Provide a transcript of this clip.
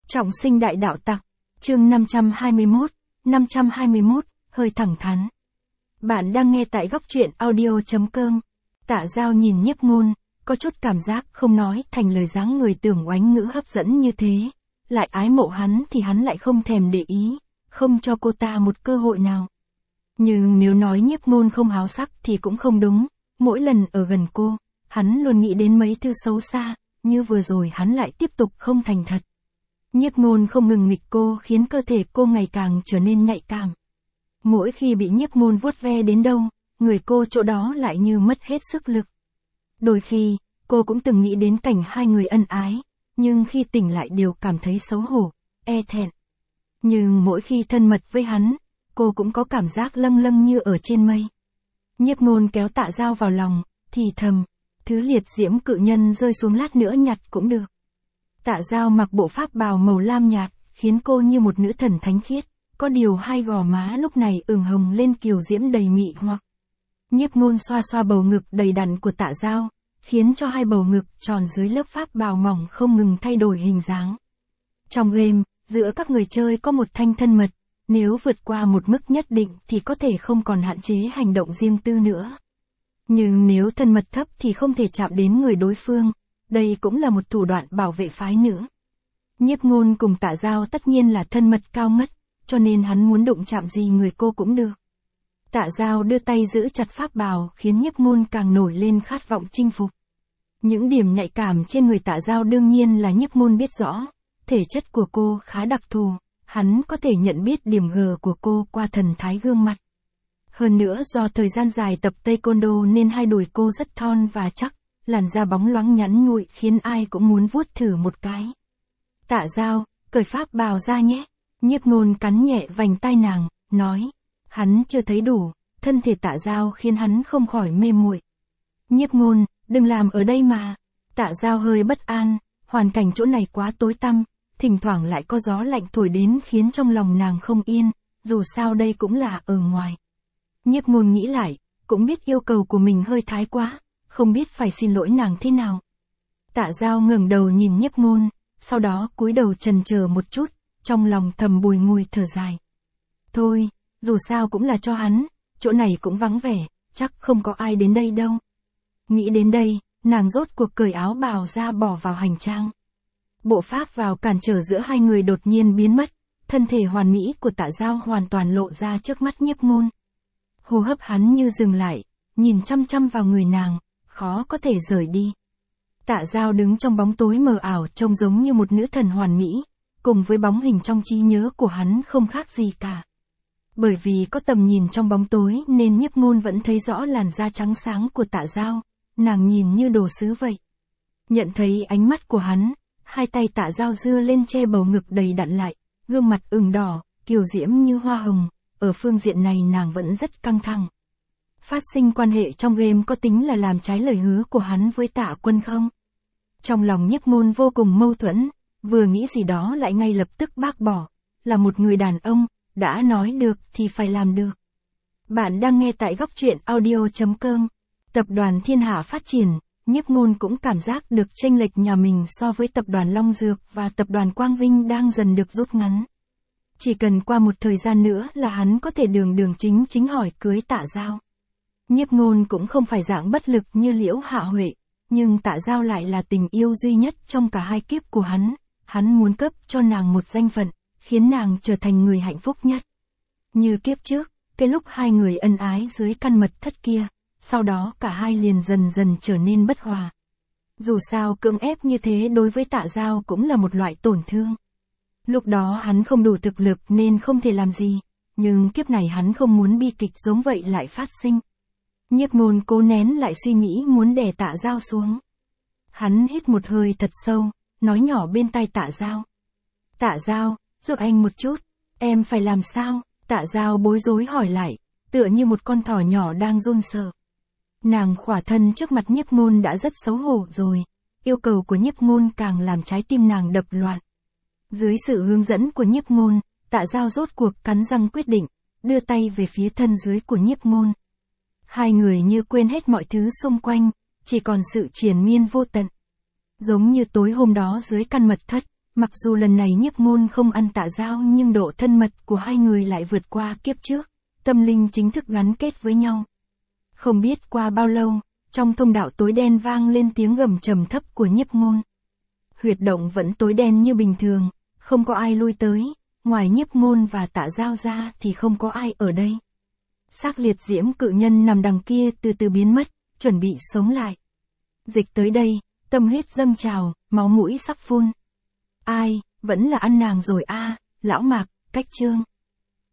Trọng sinh đại đạo tặc, chương 521, hơi thẳng thắn. Bạn đang nghe tại góc truyện audio.com. Tạ Giao nhìn Nhiếp Ngôn, có chút cảm giác không nói thành lời dáng người tưởng oánh ngữ hấp dẫn như thế. Lại ái mộ hắn thì hắn lại không thèm để ý, không cho cô ta một cơ hội nào. Nhưng nếu nói Nhiếp Ngôn không háo sắc thì cũng không đúng, mỗi lần ở gần cô, hắn luôn nghĩ đến mấy thứ xấu xa, như vừa rồi hắn lại tiếp tục không thành thật. Nhiếp Ngôn không ngừng nghịch cô khiến cơ thể cô ngày càng trở nên nhạy cảm. Mỗi khi bị Nhiếp Ngôn vuốt ve đến đâu, người cô chỗ đó lại như mất hết sức lực. Đôi khi, cô cũng từng nghĩ đến cảnh hai người ân ái, nhưng khi tỉnh lại đều cảm thấy xấu hổ, e thẹn. Nhưng mỗi khi thân mật với hắn, cô cũng có cảm giác lâng lâng như ở trên mây. Nhiếp Ngôn kéo Tạ Giao vào lòng, thì thầm, thứ liệt diễm cự nhân rơi xuống lát nữa nhặt cũng được. Tạ Giao mặc bộ pháp bào màu lam nhạt, khiến cô như một nữ thần thánh khiết, có điều hai gò má lúc này ửng hồng lên kiều diễm đầy mị hoặc. Nhiếp Ngôn xoa xoa bầu ngực đầy đặn của Tạ Giao, khiến cho hai bầu ngực tròn dưới lớp pháp bào mỏng không ngừng thay đổi hình dáng. Trong game, giữa các người chơi có một thanh thân mật, nếu vượt qua một mức nhất định thì có thể không còn hạn chế hành động riêng tư nữa. Nhưng nếu thân mật thấp thì không thể chạm đến người đối phương. Đây cũng là một thủ đoạn bảo vệ phái nữ. Nhiếp Ngôn cùng Tạ Giao tất nhiên là thân mật cao ngất, cho nên hắn muốn đụng chạm gì người cô cũng được. Tạ Giao đưa tay giữ chặt pháp bào khiến Nhiếp Ngôn càng nổi lên khát vọng chinh phục. Những điểm nhạy cảm trên người Tạ Giao đương nhiên là Nhiếp Ngôn biết rõ, thể chất của cô khá đặc thù, hắn có thể nhận biết điểm G của cô qua thần thái gương mặt. Hơn nữa do thời gian dài tập taekwondo nên hai đùi cô rất thon và chắc. Làn da bóng loáng nhắn nhụi khiến ai cũng muốn vuốt thử một cái. Tạ Giao, cởi pháp bào ra nhé. Nhiếp Ngôn cắn nhẹ vành tai nàng, nói. Hắn chưa thấy đủ, thân thể Tạ Giao khiến hắn không khỏi mê muội. Nhiếp Ngôn, đừng làm ở đây mà. Tạ Giao hơi bất an, hoàn cảnh chỗ này quá tối tăm, thỉnh thoảng lại có gió lạnh thổi đến khiến trong lòng nàng không yên, dù sao đây cũng là ở ngoài. Nhiếp Ngôn nghĩ lại, cũng biết yêu cầu của mình hơi thái quá. Không biết phải xin lỗi nàng thế nào. Tạ Giao ngẩng đầu nhìn Nhiếp Ngôn, sau đó cúi đầu chần chờ một chút, trong lòng thầm bùi ngùi thở dài. Thôi, dù sao cũng là cho hắn, chỗ này cũng vắng vẻ, chắc không có ai đến đây đâu. Nghĩ đến đây, nàng rốt cuộc cởi áo bào ra bỏ vào hành trang. Bộ pháp vào cản trở giữa hai người đột nhiên biến mất, thân thể hoàn mỹ của Tạ Giao hoàn toàn lộ ra trước mắt Nhiếp Ngôn. Hô hấp hắn như dừng lại, nhìn chăm chăm vào người nàng. Khó có thể rời đi. Tạ Giao đứng trong bóng tối mờ ảo trông giống như một nữ thần hoàn mỹ, cùng với bóng hình trong trí nhớ của hắn không khác gì cả. Bởi vì có tầm nhìn trong bóng tối nên Nhiếp Ngôn vẫn thấy rõ làn da trắng sáng của Tạ Giao, nàng nhìn như đồ sứ vậy. Nhận thấy ánh mắt của hắn, hai tay Tạ Giao giơ lên che bầu ngực đầy đặn lại, gương mặt ửng đỏ, kiều diễm như hoa hồng, ở phương diện này nàng vẫn rất căng thẳng. Phát sinh quan hệ trong game có tính là làm trái lời hứa của hắn với Tạ Quân không? Trong lòng Nhiếp Ngôn vô cùng mâu thuẫn, vừa nghĩ gì đó lại ngay lập tức bác bỏ. Là một người đàn ông, đã nói được thì phải làm được. Bạn đang nghe tại góc truyện audio.com. Tập đoàn Thiên Hạ phát triển, Nhiếp Ngôn cũng cảm giác được chênh lệch nhà mình so với tập đoàn Long Dược và tập đoàn Quang Vinh đang dần được rút ngắn. Chỉ cần qua một thời gian nữa là hắn có thể đường chính hỏi cưới Tạ Giao. Nhiếp Ngôn cũng không phải dạng bất lực như Liễu Hạ Huệ, nhưng Tạ Giao lại là tình yêu duy nhất trong cả hai kiếp của hắn muốn cấp cho nàng một danh phận, khiến nàng trở thành người hạnh phúc nhất. Như kiếp trước, cái lúc hai người ân ái dưới căn mật thất kia, sau đó cả hai liền dần trở nên bất hòa. Dù sao cưỡng ép như thế đối với Tạ Giao cũng là một loại tổn thương. Lúc đó hắn không đủ thực lực nên không thể làm gì, nhưng kiếp này hắn không muốn bi kịch giống vậy lại phát sinh. Nhiếp Ngôn cố nén lại suy nghĩ muốn đè Tạ Giao xuống. Hắn hít một hơi thật sâu, nói nhỏ bên tai Tạ Giao. Tạ Giao, giúp anh một chút, em phải làm sao? Tạ Giao bối rối hỏi lại, tựa như một con thỏ nhỏ đang run sợ. Nàng khỏa thân trước mặt Nhiếp Ngôn đã rất xấu hổ rồi, yêu cầu của Nhiếp Ngôn càng làm trái tim nàng đập loạn. Dưới sự hướng dẫn của Nhiếp Ngôn, Tạ Giao rốt cuộc cắn răng quyết định, đưa tay về phía thân dưới của Nhiếp Ngôn. Hai người như quên hết mọi thứ xung quanh, chỉ còn sự triền miên vô tận. Giống như tối hôm đó dưới căn mật thất, Mặc dù lần này Nhiếp Ngôn không ăn Tạ Dao nhưng độ thân mật của hai người lại vượt qua kiếp trước, tâm linh chính thức gắn kết với nhau. Không biết qua bao lâu, trong thông đạo tối đen vang lên tiếng gầm trầm thấp của Nhiếp Ngôn. Huyệt động vẫn tối đen như bình thường, không có ai lui tới, ngoài Nhiếp Ngôn và Tạ Dao ra thì không có ai ở đây. Xác liệt diễm cự nhân nằm đằng kia từ từ biến mất, chuẩn bị sống lại. Dịch tới đây, tâm huyết dâng trào, máu mũi sắp phun. Ai, vẫn là ăn nàng rồi a, lão Mạc, Cách Trương.